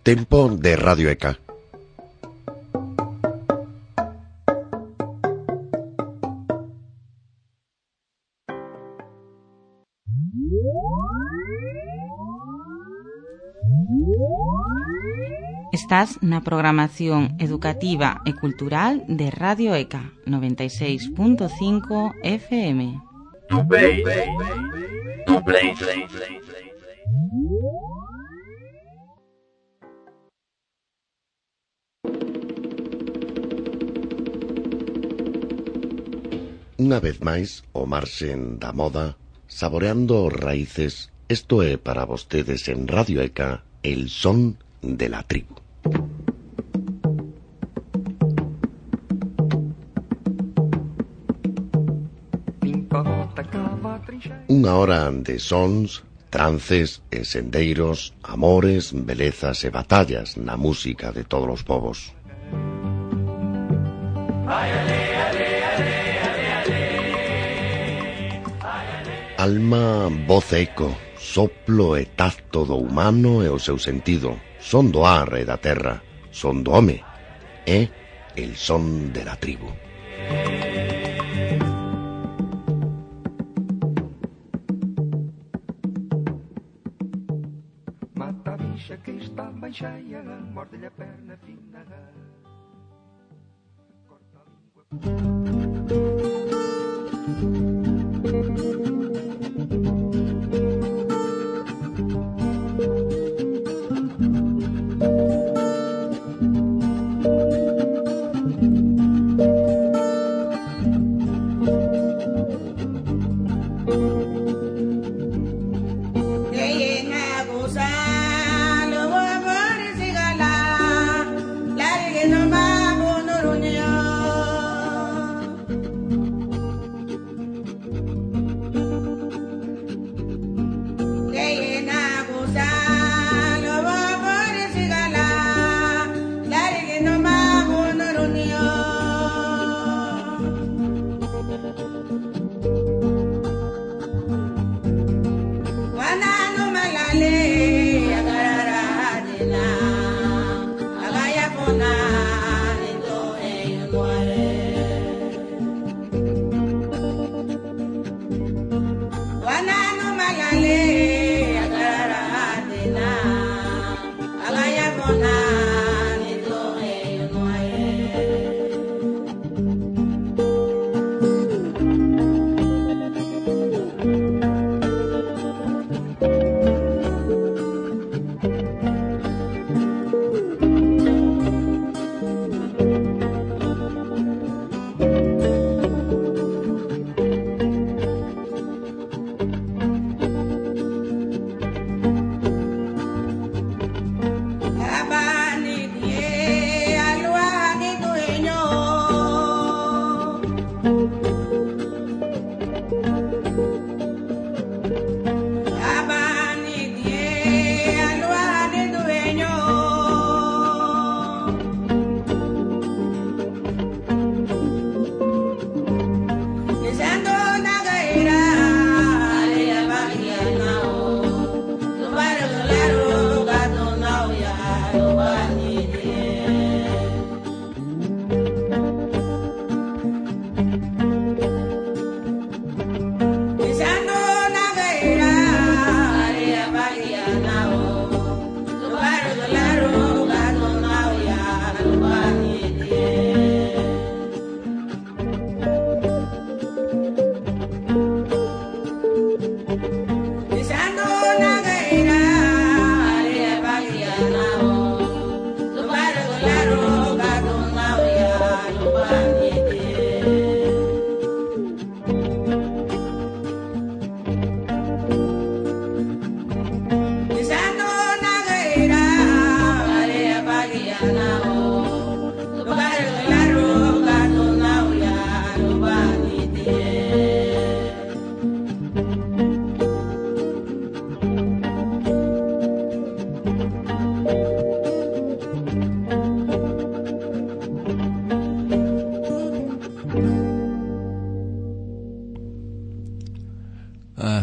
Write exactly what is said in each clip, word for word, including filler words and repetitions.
Tempo de Radio E C A. Estás na programación educativa e cultural de Radio E C A noventa e seis punto cinco F M. Play, play, play, play, play, play. Unha vez máis, o marxen da moda, saboreando raíces, isto é para vostedes en Radio E C A, el son de la tribu. Unha hora de sons, trances e sendeiros, amores, belezas e batallas na música de todos os povos. Alma, voz e eco, soplo e tacto do humano e o seu sentido, son do ar e da terra, son do home, é el son de la tribu. Mata a bicha que está bem cheia, morde-lhe a perna fina, corta a língua.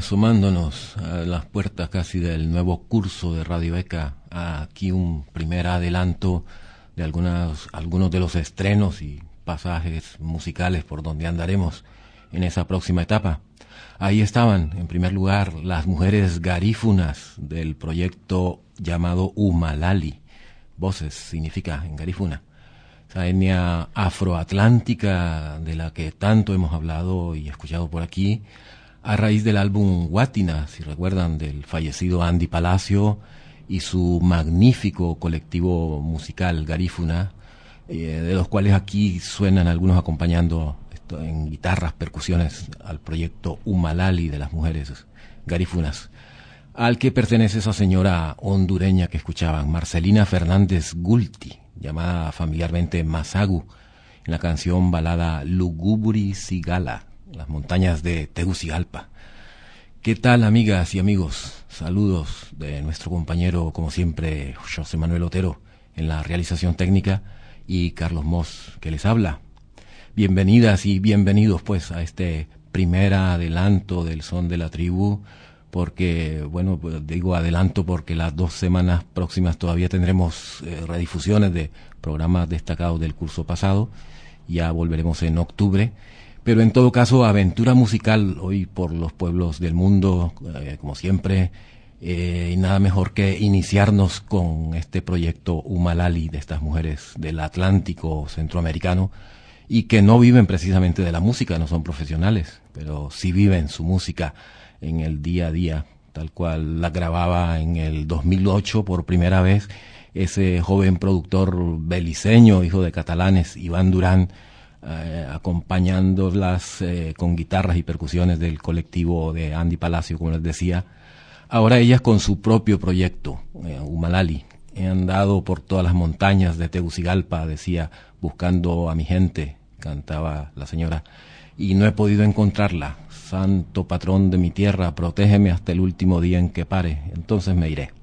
asomándonos a las puertas casi del nuevo curso de Radio ECA, aquí un primer adelanto de algunas, algunos de los estrenos y pasajes musicales por donde andaremos en esa próxima etapa. Ahí estaban, en primer lugar, las mujeres garífunas del proyecto llamado Humalali. Voces significa en garífuna. Esa etnia afroatlántica de la que tanto hemos hablado y escuchado por aquí, a raíz del álbum Guatina, si recuerdan, del fallecido Andy Palacio y su magnífico colectivo musical garífuna, eh, de los cuales aquí suenan algunos acompañando esto, en guitarras, percusiones, al proyecto Humalali de las mujeres garífunas, al que pertenece esa señora hondureña que escuchaban, Marcelina Fernández Gulti, llamada familiarmente Masagu, en la canción balada Lugubri Sigala, las montañas de Tegucigalpa. ¿Qué tal, amigas y amigos? Saludos de nuestro compañero, como siempre, José Manuel Otero, en la realización técnica, y Carlos Moss, que les habla. Bienvenidas y bienvenidos, pues, a este primer adelanto del Son de la Tribu, porque, bueno, pues, digo adelanto porque las dos semanas próximas todavía tendremos eh, redifusiones de programas destacados del curso pasado. Ya volveremos en octubre. Pero en todo caso, aventura musical hoy por los pueblos del mundo, eh, como siempre, eh, y nada mejor que iniciarnos con este proyecto Humalali de estas mujeres del Atlántico centroamericano, y que no viven precisamente de la música, no son profesionales, pero sí viven su música en el día a día, tal cual la grababa en el dos mil ocho por primera vez ese joven productor beliceño, hijo de catalanes, Iván Durán, Eh, acompañándolas eh, con guitarras y percusiones del colectivo de Andy Palacio, como les decía. Ahora ellas con su propio proyecto, eh, Humalali. He andado por todas las montañas de Tegucigalpa, decía, buscando a mi gente, cantaba la señora, y no he podido encontrarla. Santo patrón de mi tierra, protégeme hasta el último día en que pare, entonces me iré.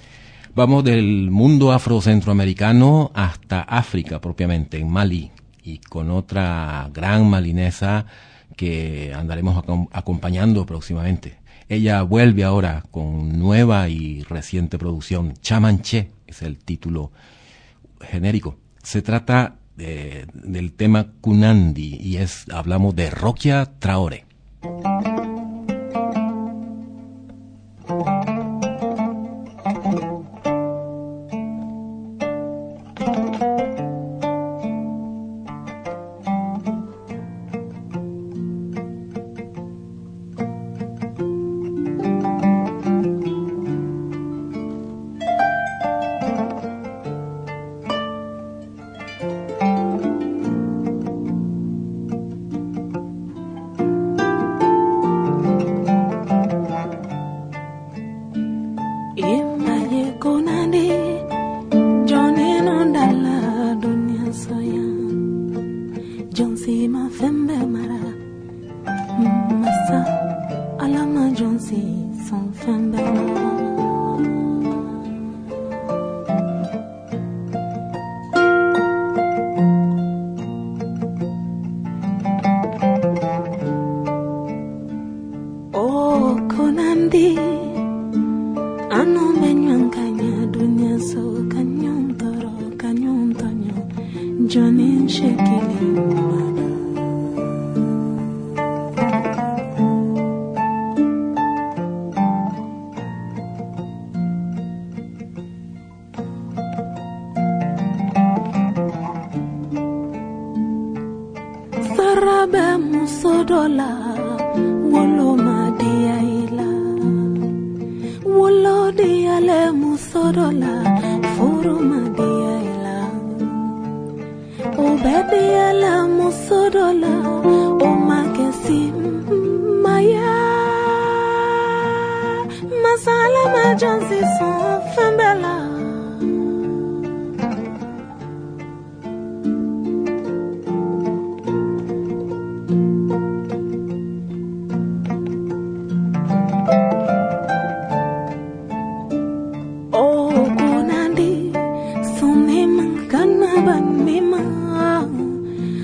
Vamos del mundo afrocentroamericano hasta África propiamente, en Mali, y con otra gran malinesa que andaremos ac- acompañando próximamente. Ella vuelve ahora con nueva y reciente producción. Chamanché es el título genérico. Se trata de, del tema Kunandi y es hablamos de Rokia Traoré.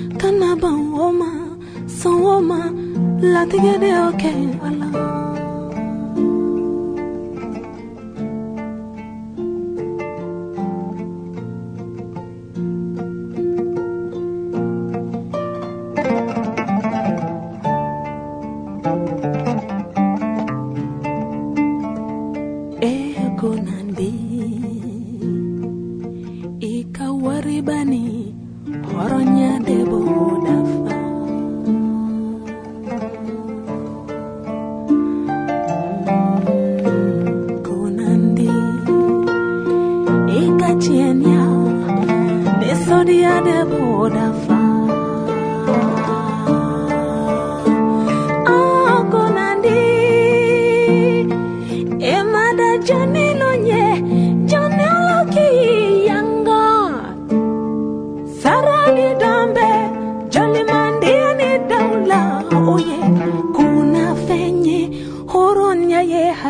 Kanaba woma, so woma, la tigede okay, Allah.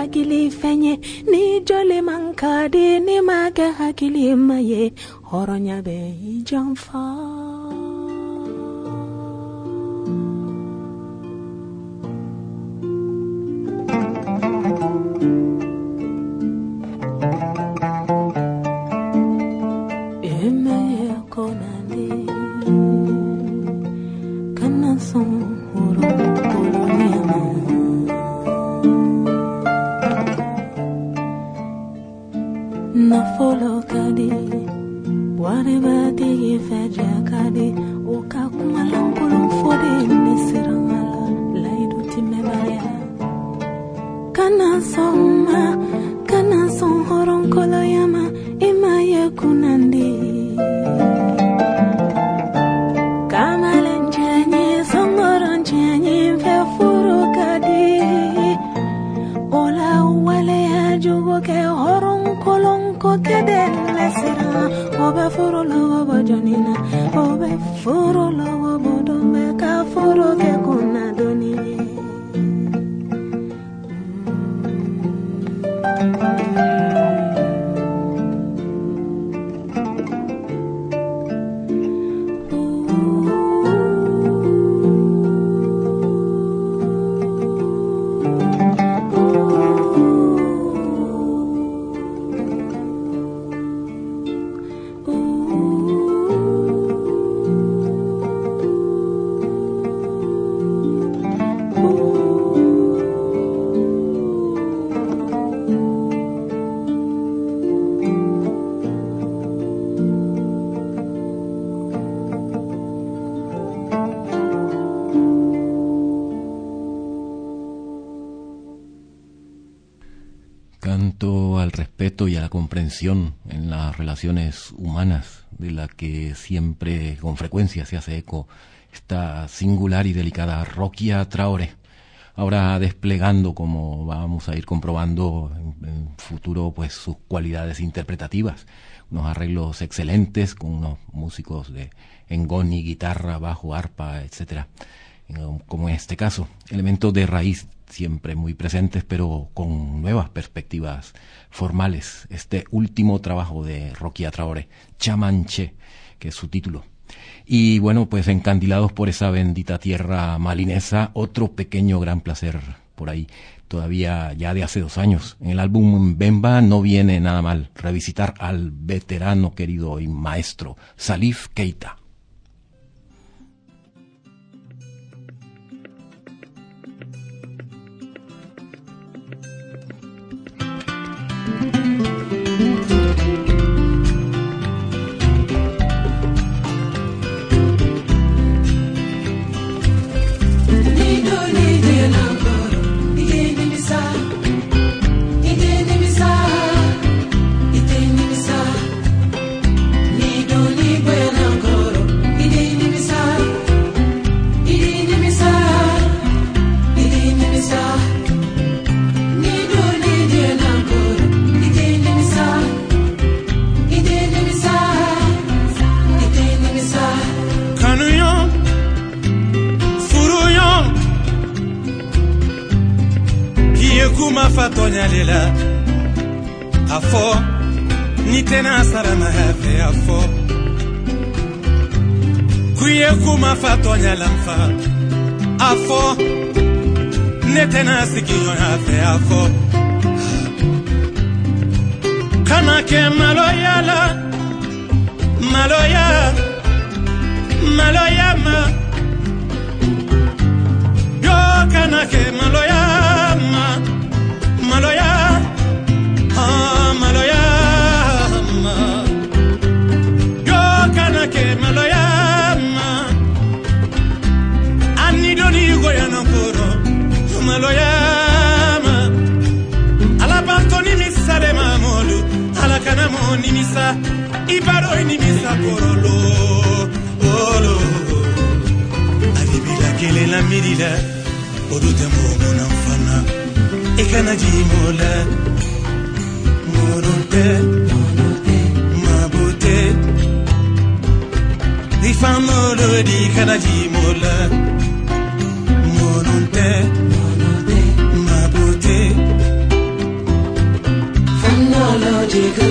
hakili fenye ni jole mankade ni maga hakili maye horonya be jamfa emaye konande kana son horo na follow kadi ware bati feja kadi o ka kuma lankulum fode nisirangala laidu timebaya kana soma kana son horon koloyama imaye kunandi kamalen jenye songoron jenye fe furo kadi ola wale ya jugo ke horon kolon ko kede lesira obe furo logo bojonina obe furo logo bodombe ka furo ke kuna doni Canto al respeto y a la comprensión en las relaciones humanas, de la que siempre, con frecuencia, se hace eco esta singular y delicada Rokia Traoré, ahora desplegando, como vamos a ir comprobando en, en futuro, pues sus cualidades interpretativas, unos arreglos excelentes con unos músicos de engoni, guitarra, bajo, arpa, etcétera, como en este caso, elementos de raíz siempre muy presentes, pero con nuevas perspectivas formales. Este último trabajo de Rokia Traoré, Chamanché, que es su título. Y bueno, pues encandilados por esa bendita tierra malinesa, otro pequeño gran placer por ahí, todavía ya de hace dos años. En el álbum Bemba no viene nada mal revisitar al veterano querido y maestro Salif Keita. Kuma fatonya lela afo ni tena sarama hafe afo kuye kuma fatonya lamfa afo ne tena sikiyo hafe afo kana ke maloya la maloya maloya ma yo kana ke maloya ma maloya ah maloya ma yo kana ke maloya ma ani doni go ya nankoro maloya ma ala bantoni misale mamolu ala kana moni misa ibaro ni misa korolo olo ali bila kele la mirila odute mo monafana ekana jimola monote monote mabote ifamolo di kana jimola monote monote mabote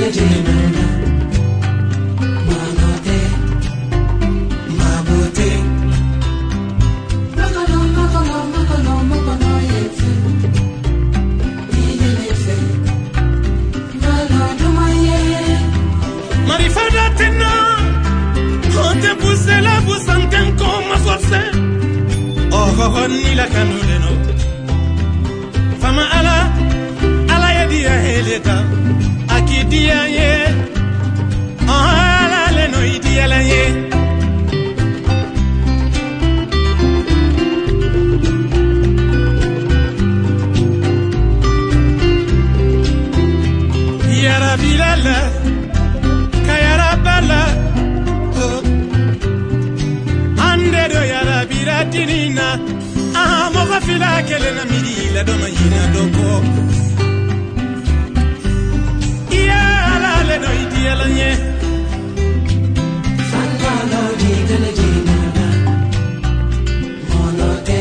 Ni la canuleno fama ala ala ya dia heleta akidia ye ala le no idia la ye yara bilala kayara bala oh. Ande do yara biratinina ah moga fila kelena midi la doma yina doko ya la le no idia la nye fanga no di gele jina na monote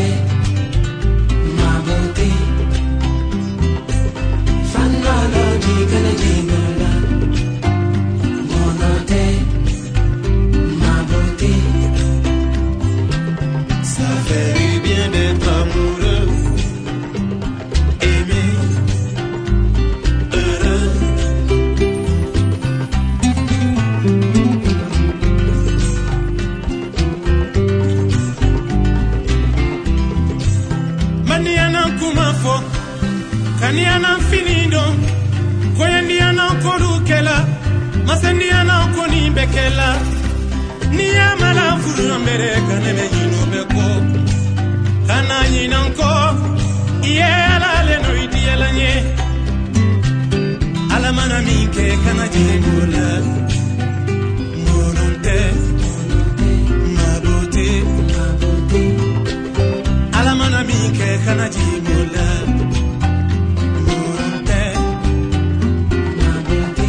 mabote fanga no di gele jina na monote mabote ça fait bien d'être amoureux, aimé, heureux. Maniana kumafo, kaniana finido, koyandiana korukela, masendiana koni bekela, niyamala furu ambere kanene yino beko. Kana yinanko yela le no idiela nye ala mana minke kana jingula moronte mabote ala mana minke kana jingula moronte mabote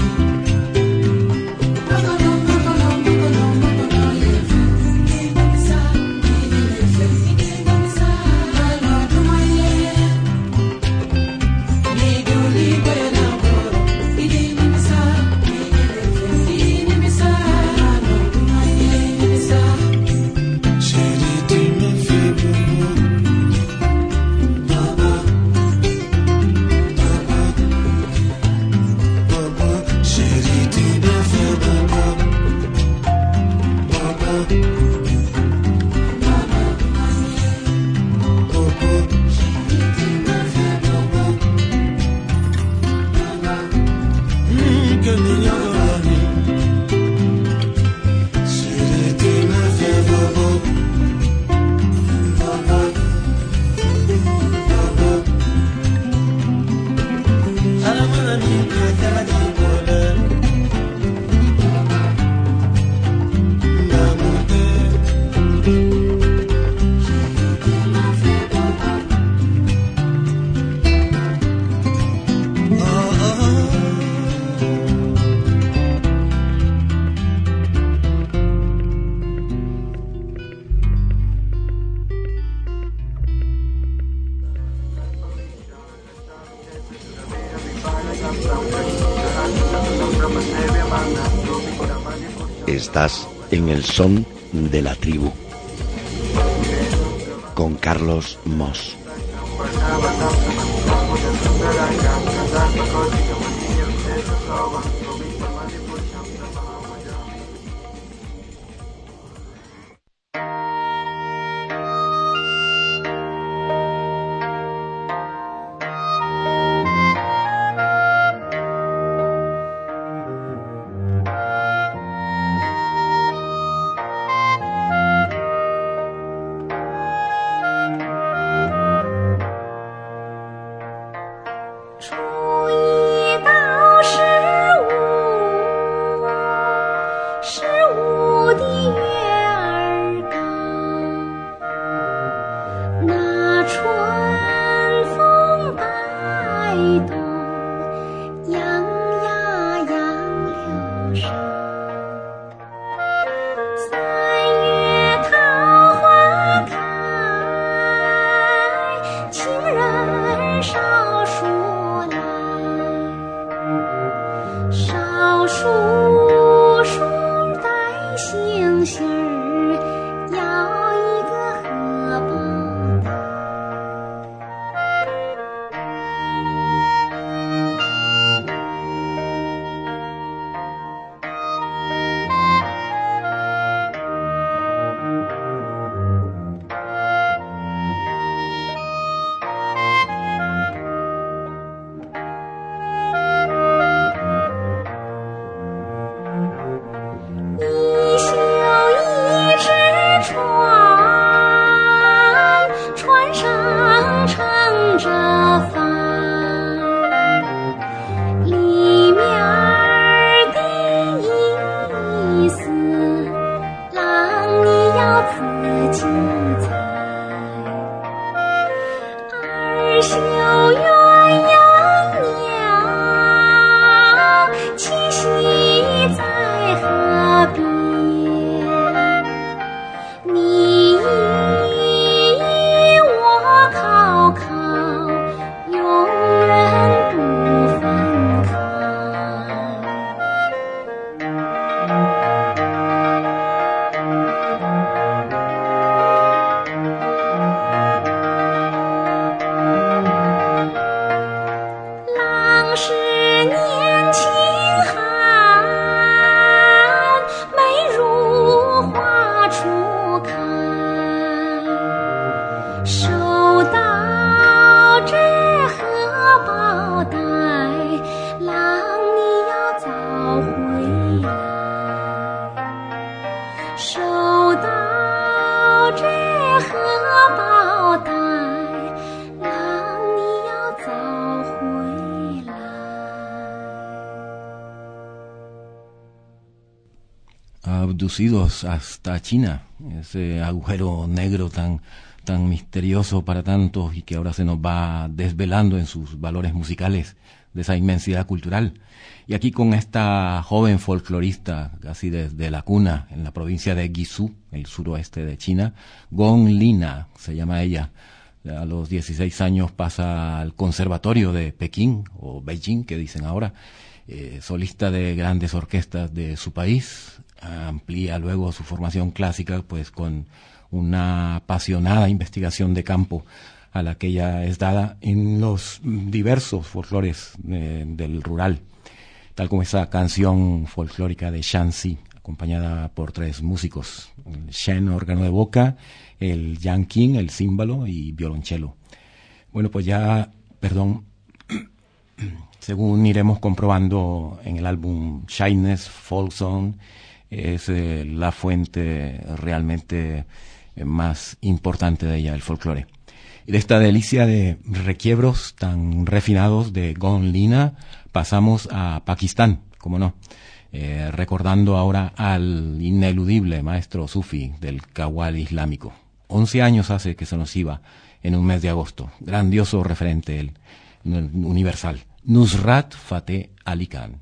Estás en el son de la tribu con Carlos Moss. Abducidos hasta China, ese agujero negro tan, tan misterioso para tantos y que ahora se nos va desvelando en sus valores musicales de esa inmensidad cultural. Y aquí con esta joven folclorista, casi desde la cuna, en la provincia de Guizhou, el suroeste de China, Gong Lina, se llama ella. A los dieciséis años pasa al conservatorio de Pekín, o Beijing, que dicen ahora, eh, solista de grandes orquestas de su país. Amplía luego su formación clásica pues con una apasionada investigación de campo a la que ella es dada en los diversos folclores eh, del rural, tal como esa canción folclórica de Shanxi, acompañada por tres músicos: el Shen, órgano de boca, el Yang Qing, el címbalo y violonchelo. Bueno, pues ya, perdón, según iremos comprobando en el álbum Shyness Folk Song, es eh, la fuente realmente eh, más importante de ella, el folclore. Y de esta delicia de requiebros tan refinados de Gong Lina pasamos a Pakistán, como no, eh, recordando ahora al ineludible maestro sufi del Qawwal islámico. Once años hace que se nos iba en un mes de agosto. Grandioso referente el, el universal, Nusrat Fateh Ali Khan.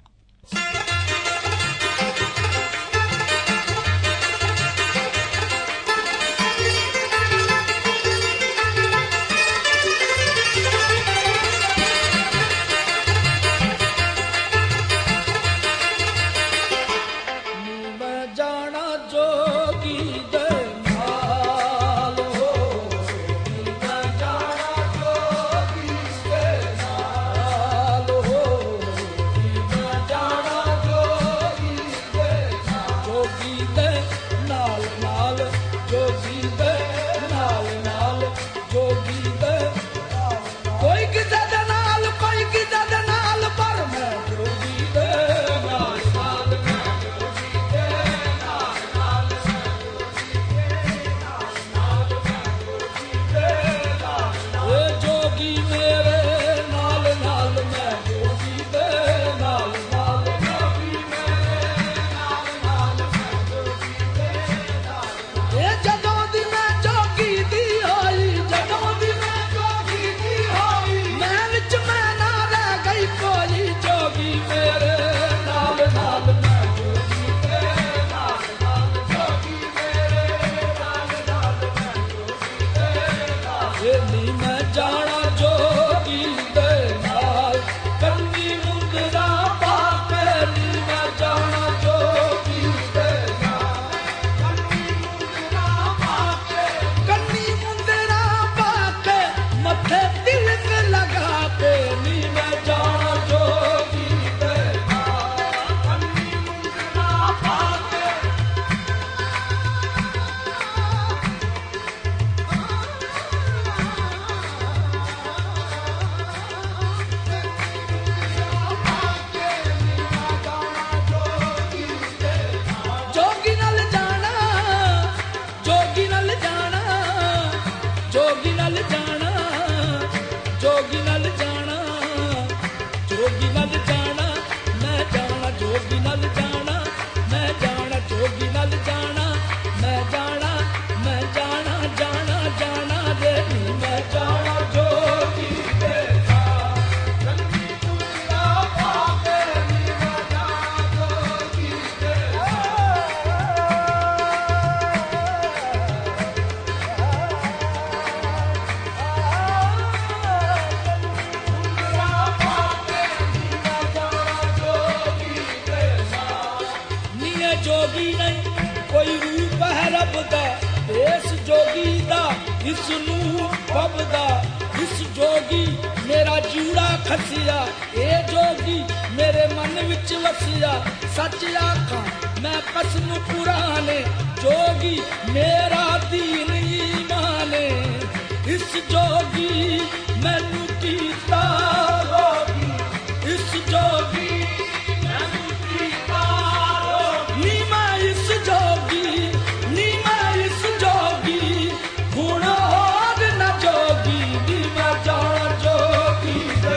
ਇਸ ਜੋਗੀ ਮੈਨੂੰ ਕੀਤਾ ਰੋਗੀ ਇਸ ਜੋਗੀ ਮੈਨੂੰ ਕੀਤਾ ਰੋਗੀ ਨੀ ਮੈਂ ਇਸ ਜੋਗੀ ਨੀ ਮੈਂ ਇਸ ਜੋਗੀ ਹੁਣ ਹੋਰ ਨਾ ਜੋਗੀ ਨੀ ਮੈਂ ਜਾਣ ਜੋਗੀ ਦੇ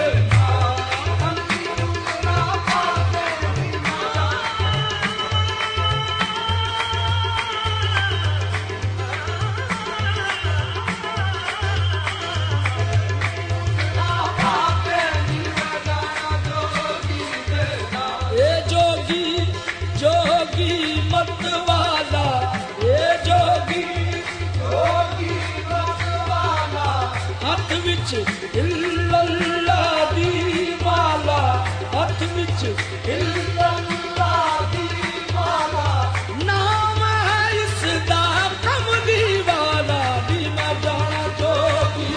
ਇਲੱਲਾ ਦੀ ਮਾਲਾ ਹੱਥ ਵਿੱਚ ਇਲੱਲਾ ਦੀ ਮਾਲਾ ਨਾਮ ਹੈ ਇਸ ਦਾ ਕਮਲੀ ਵਾਲਾ ਵੀ ਮੈਂ ਜਾਣਾ ਜੋਗੀ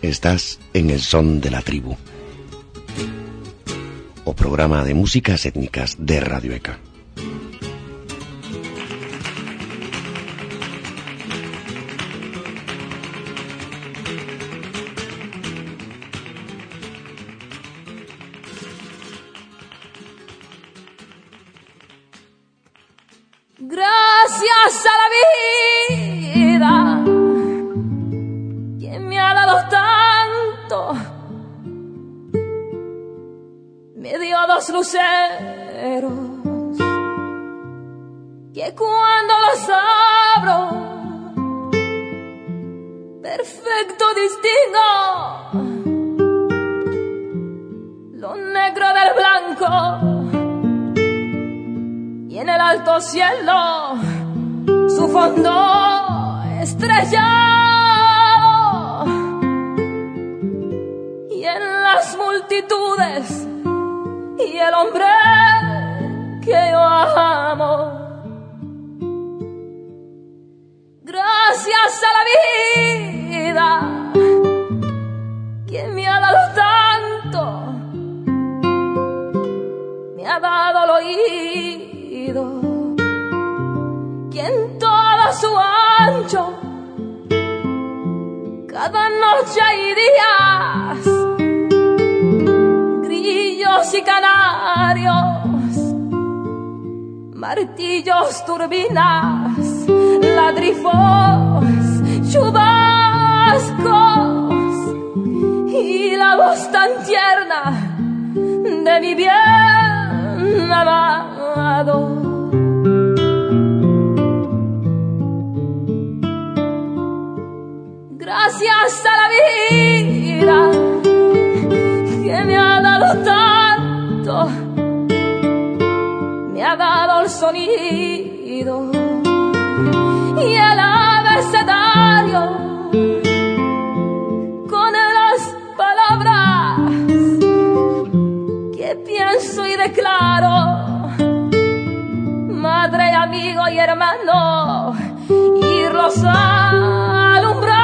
Estás en el Son de la Tribu, o programa de músicas étnicas de Radio E C A. Gracias a la vida, quien me ha dado tanto, me dio dos luceros, que cuando los abro, perfecto distingo lo negro del blanco. Y en el alto cielo, su fondo estrellado. Y en las multitudes, y el hombre que yo amo. Gracias a la vida, quien me ha dado tanto, me ha dado el oído. Quien todo su ancho, cada noche y días, grillos y canarios, martillos, turbinas, ladrifos, chubascos y la voz tan tierna de mi bien amado. Gracias a la vida, que me ha dado tanto, me ha dado el sonido y el abecedario con las palabras que pienso y declaro, madre, amigo y hermano, irlos alumbrando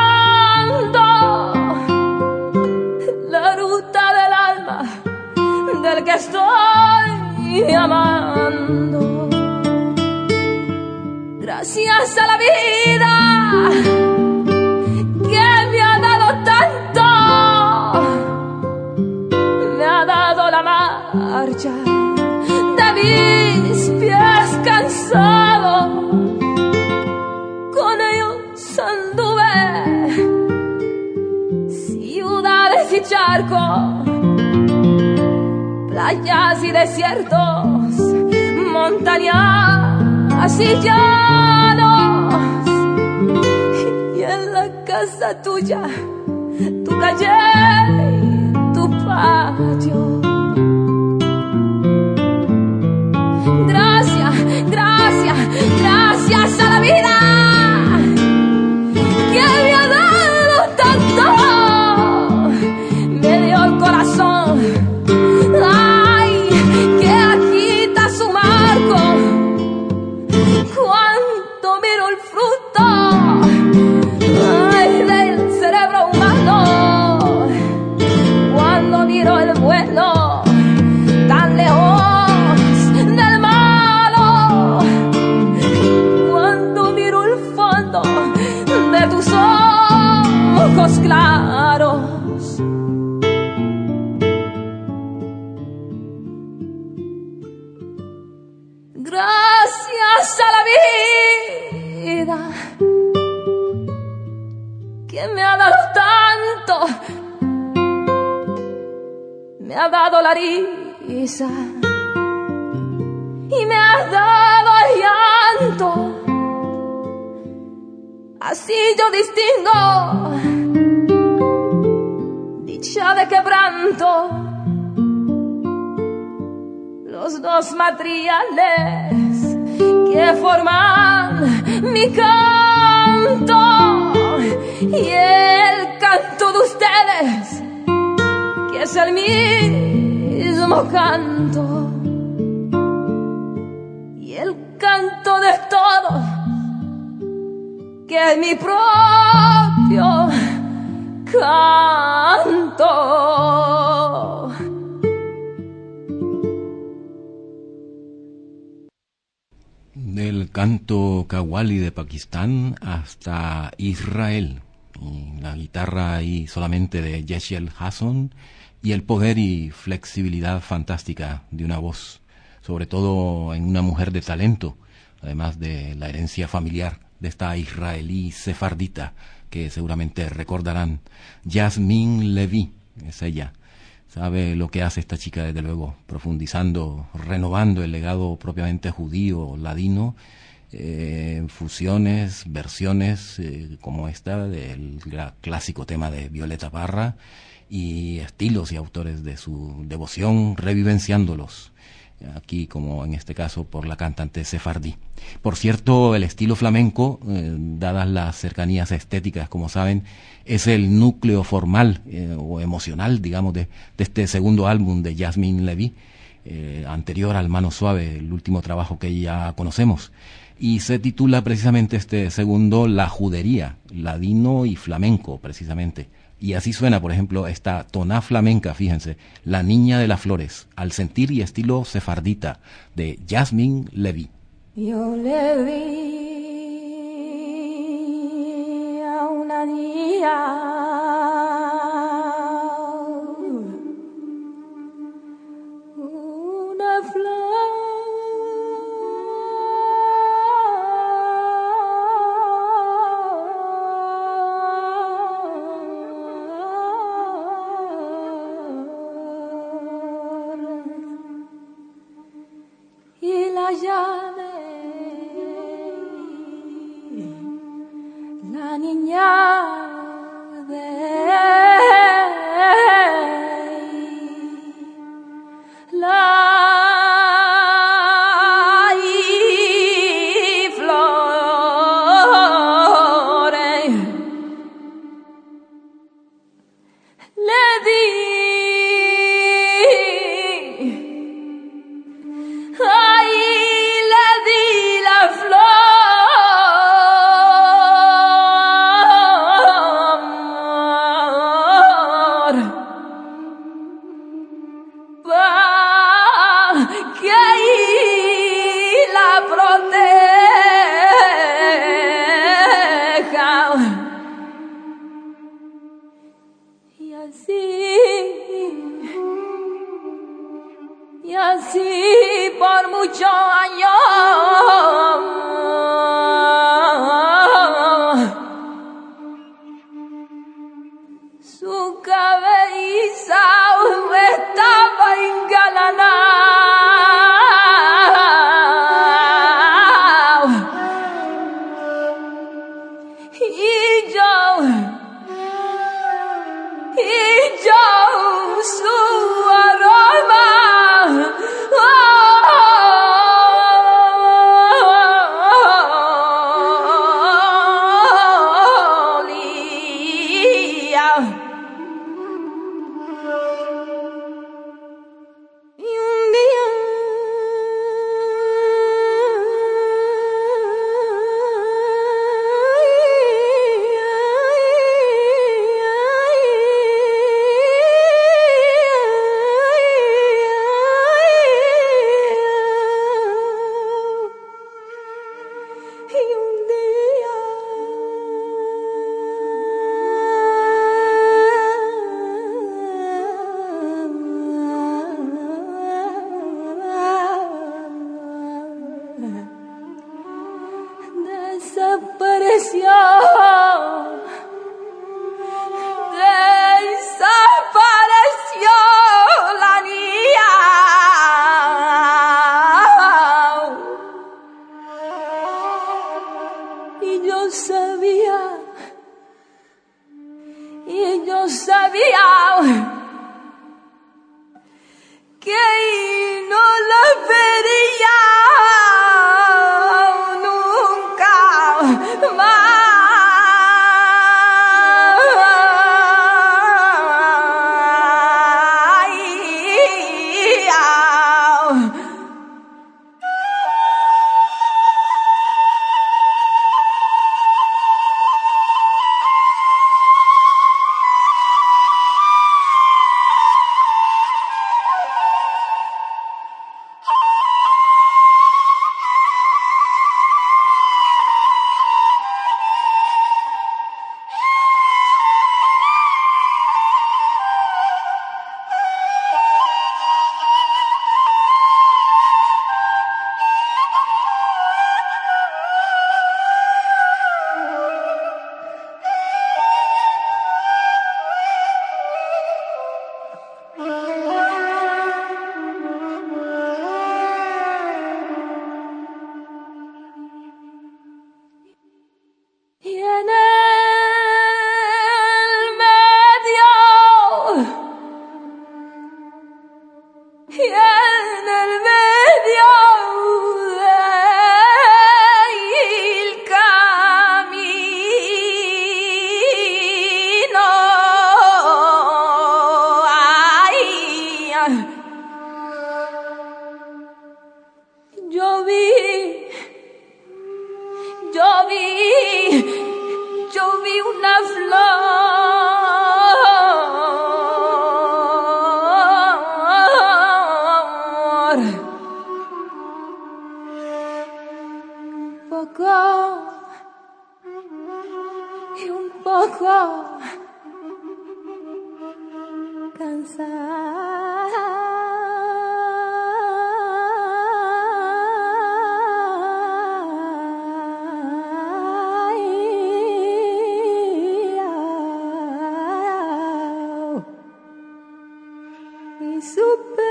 la ruta del alma del que estoy amando. Gracias a la vida que me ha dado tanto, me ha dado la marcha de mis pies cansados. Con ellos anduve ciudades y charcos, playas y desiertos, montañas y llanos, y en la casa tuya, tu calle y tu patio. Gracias, gracias, gracias a la vida que me ha dado tanto, me dio el corazón, ay, que agita su marco, cuando miro el fruto, ay, del cerebro humano, cuando miro el bueno, tan lejos del malo, cuando miro el fondo de tus ojos claros. Gracias a la vida que me ha dado tanto, me ha dado la risa y me ha dado el llanto. Así yo distingo dicha de quebranto, los dos materiales que forman mi canto y el canto de ustedes, que es el mismo canto, y el canto de todos, que es mi propio canto. Del canto qawwali de Pakistán hasta Israel. Y la guitarra ahí solamente de Yeshiel Hasson y el poder y flexibilidad fantástica de una voz, sobre todo en una mujer de talento, además de la herencia familiar de esta israelí sefardita que seguramente recordarán. Yasmine Levy es ella. Sabe lo que hace esta chica, desde luego, profundizando, renovando el legado propiamente judío, ladino, eh, fusiones, versiones eh, como esta del clásico tema de Violeta Parra, y estilos y autores de su devoción, revivenciándolos, aquí como en este caso por la cantante sefardí. Por cierto, el estilo flamenco, eh, dadas las cercanías estéticas, como saben, es el núcleo formal eh, o emocional, digamos, de, de este segundo álbum de Yasmine Levy, eh, anterior al Mano Suave, el último trabajo que ya conocemos. Y se titula precisamente este segundo La Judería, ladino y flamenco, precisamente. Y así suena, por ejemplo, esta toná flamenca, fíjense, La Niña de las Flores, al sentir y estilo sefardita, de Yasmine Levy. Yo le vi a una niña una flor y la llave la niña de la flores le di ay le di la flor pa' que la proteja y así y así por muchos años su cabeza estaba engalanada y yo y yo su aroma olía. Y un día y un día desapareció desapareció la niña y yo sabía y yo sabía que no la vería nunca más. poco y un poco cansada y supe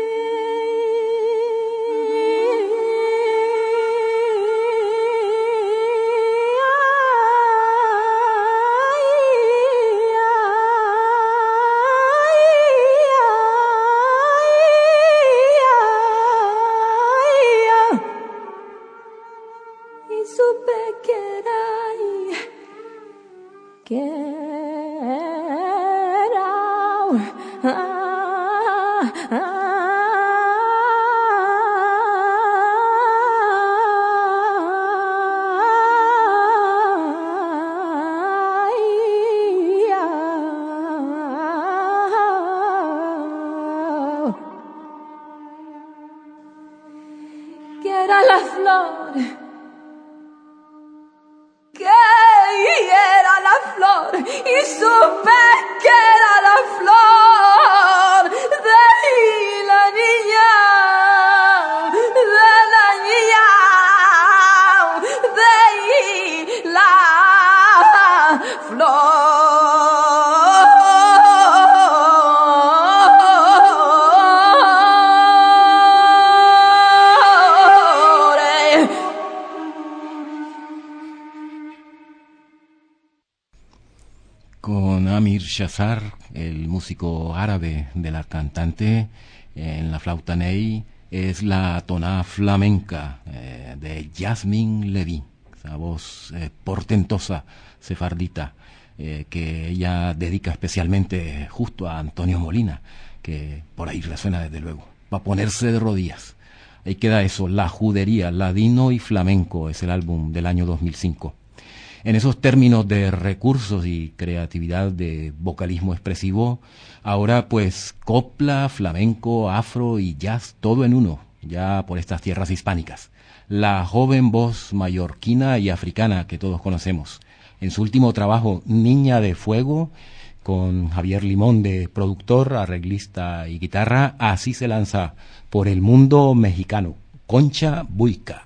Shazar, el músico árabe de la cantante, en la flauta ney, es la tonada flamenca eh, de Jasmine Levy, esa voz eh, portentosa sefardita eh, que ella dedica especialmente justo a Antonio Molina, que por ahí resuena desde luego, para ponerse de rodillas. Ahí queda eso, La Judería, Ladino y Flamenco, es el álbum del año dos mil cinco. En esos términos de recursos y creatividad de vocalismo expresivo, ahora pues copla, flamenco, afro y jazz, todo en uno, ya por estas tierras hispánicas. La joven voz mallorquina y africana que todos conocemos. En su último trabajo, Niña de Fuego, con Javier Limón de productor, arreglista y guitarra, así se lanza por el mundo mexicano, Concha Buica.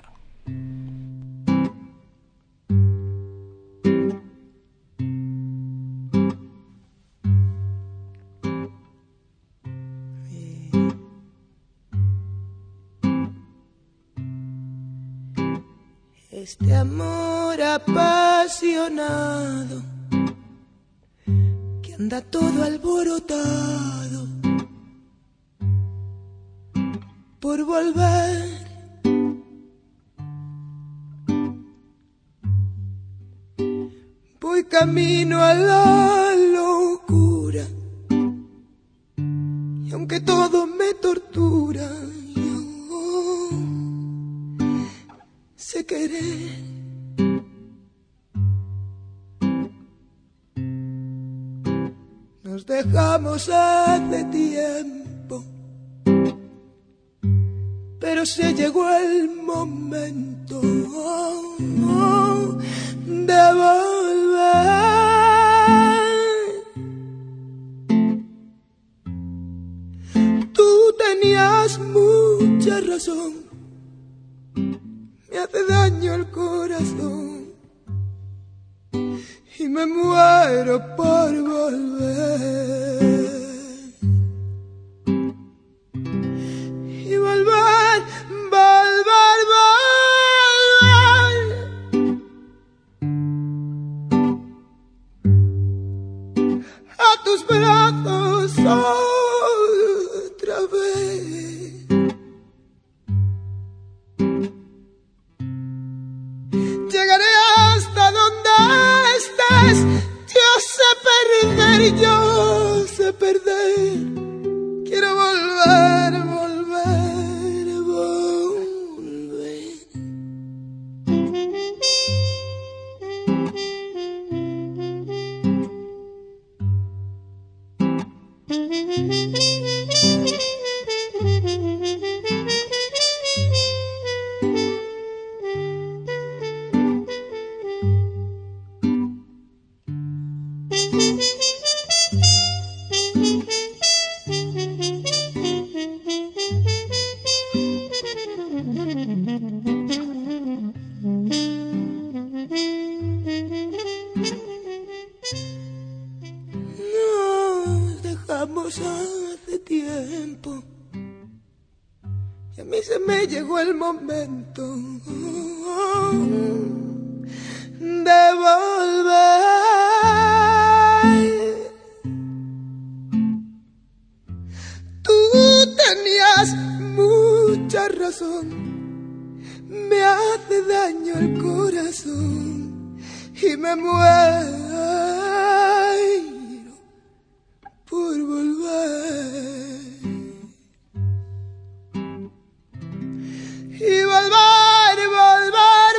Este amor apasionado que anda todo alborotado por volver, voy camino a la locura y aunque todo me tortura, sé querer. Nos dejamos hace tiempo, pero se llegó el momento de volver. Tú tenías mucha razón, me hace daño el corazón y me muero por volver. Y volver, volver, volver a tus brazos otra vez. Llegaré hasta donde estés, yo sé perder, yo sé perder. Quiero volver, volver, volver. llegó el momento de volver. Tú tenías mucha razón, me hace daño el corazón y me muero por volver. Y volver, volver,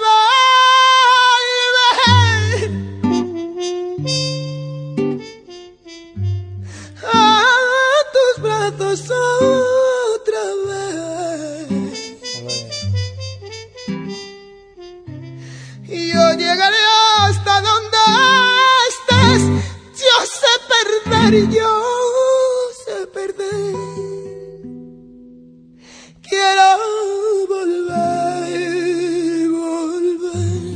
volver a tus brazos otra vez. Y yo llegaré hasta donde estés. Yo sé perder, yo sé perder. Quiero volver, volver,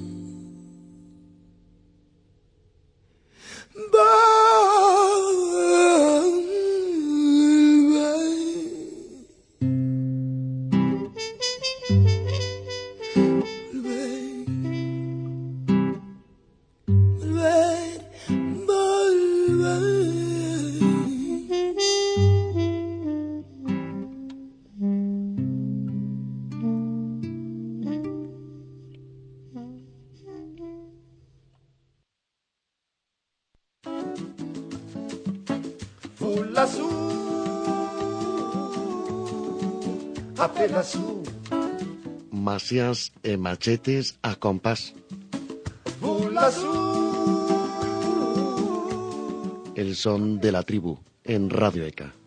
Masías e machetes a compás. El son de la tribu en Radio E C A.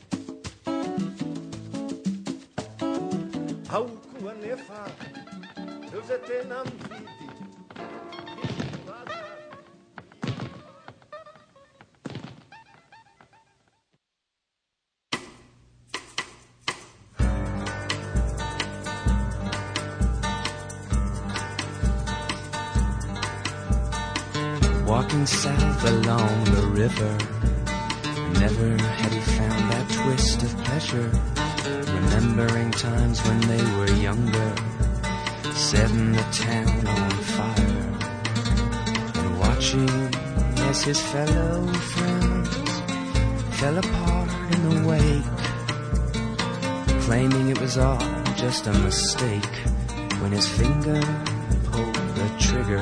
Walking south along the river, never had he found that twist of pleasure. Remembering times when they were younger, setting the town on fire, and watching as his fellow friends fell apart in the wake, claiming it was all just a mistake when his finger pulled the trigger.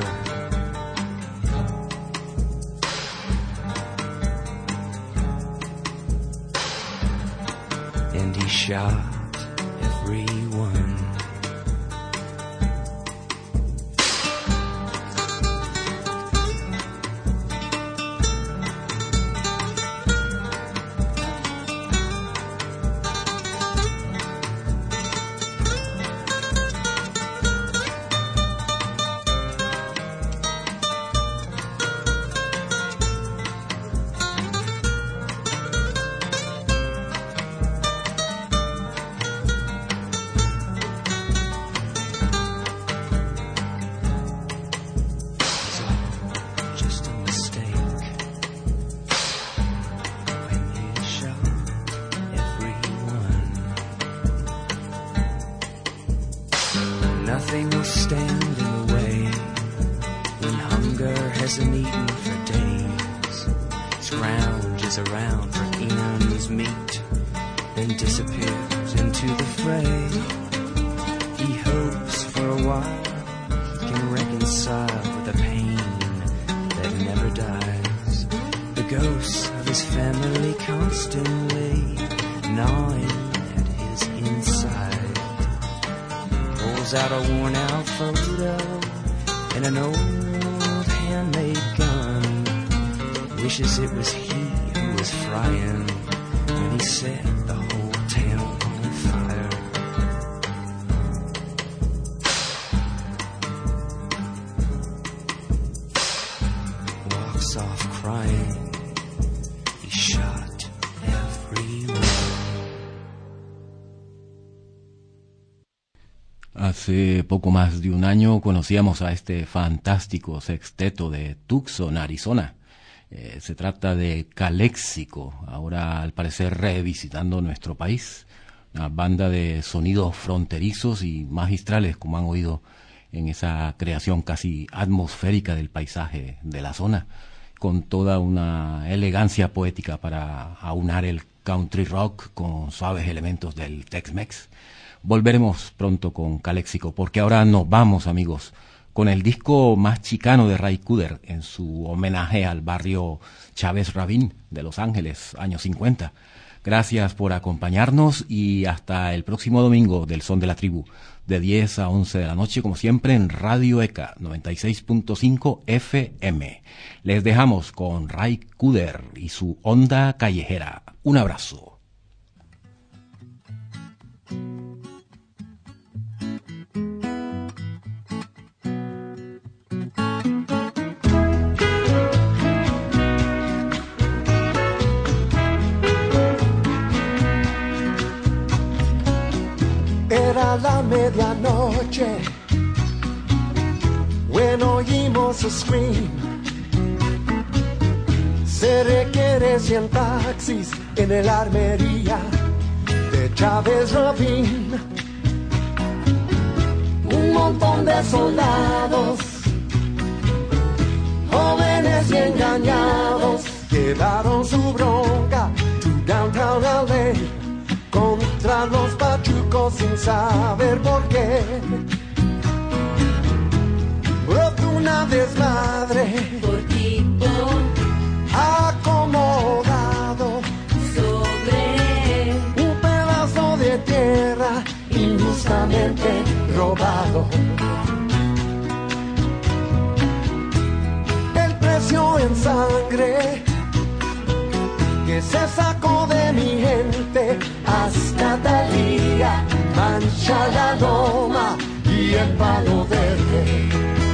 And he shot everyone. Nothing will stand in the way when hunger hasn't eaten for days, scrounges around for ends meet, then disappears into the fray. He hopes for a while he can reconcile with the pain that never dies, the ghosts of his family constantly gnawing at his inside. Pulls out a worn out photo and an old handmade gun. Wishes it was he who was frying when he set the whole town on fire. Walks off crying, he shot everyone. Hace poco más de un año conocíamos a este fantástico sexteto de Tucson, Arizona. Eh, se trata de Calexico, ahora al parecer revisitando nuestro país. una banda de sonidos fronterizos y magistrales, como han oído en esa creación casi atmosférica del paisaje de la zona, con toda una elegancia poética para aunar el country rock con suaves elementos del Tex-Mex. Volveremos pronto con Calexico, porque ahora nos vamos, amigos, con el disco más chicano de Ray Cooder en su homenaje al barrio Chávez Rabín de Los Ángeles, años cincuenta. Gracias por acompañarnos y hasta el próximo domingo del Son de la Tribu, de diez a once de la noche, como siempre, en Radio E C A noventa y seis punto cinco F M. Les dejamos con Ray Cooder y su Onda Callejera. Un abrazo. Era la medianoche, bueno, oímos a scream. Se requiere cien taxis en el armería de Chávez Rabín. Un montón de soldados, jóvenes y engañados, llevaron su bronca to downtown L A contra los pachucos sin saber por qué. Brotó una desmadre por tipo acomodado sobre un pedazo de tierra injustamente robado. El precio en sangre que se sacó de mi gente hasta Talía mancha la loma y el palo verde.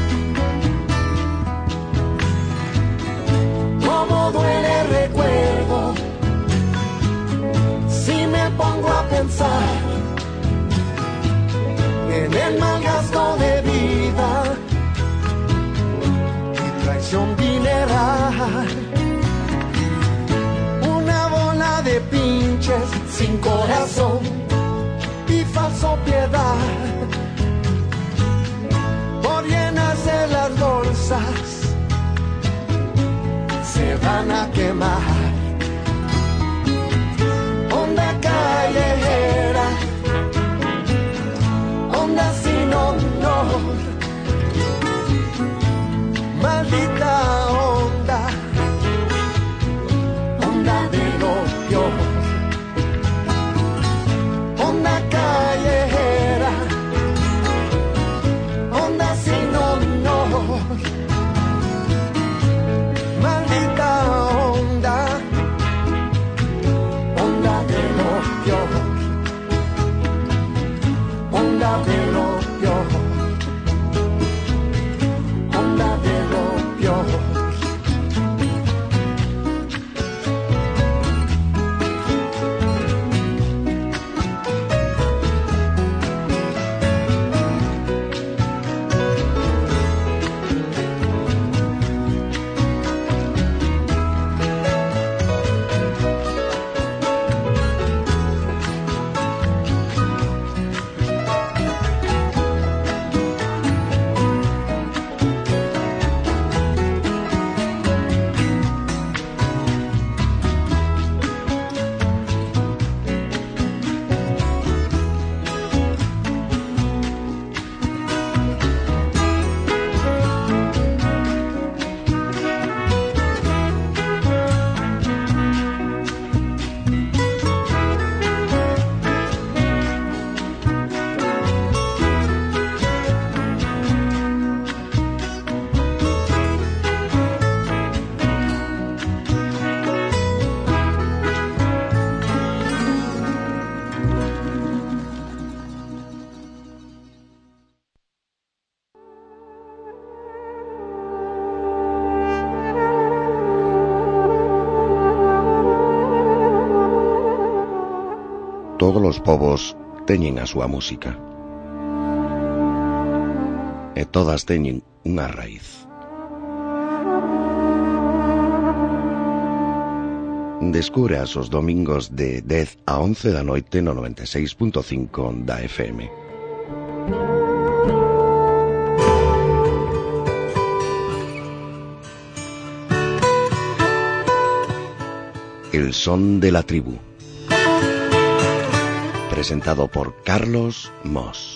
Cómo duele el recuerdo si me pongo a pensar en el mal gasto de vida y traición dineral. De pinches sin corazón y falso piedad por llenarse las bolsas se van a quemar. Onda callejera, onda sin honor, maldita onda, onda de onda callejera, onda sin honor, maldita onda, onda de lo peor, onda de lo peor, onda de lo peor. Todos los povos teñen a súa música e todas teñen unha raíz. Descubre os domingos de dez a once da noite no noventa e seis punto cinco da F M. El son de la tribu. Presentado por Carlos Moss.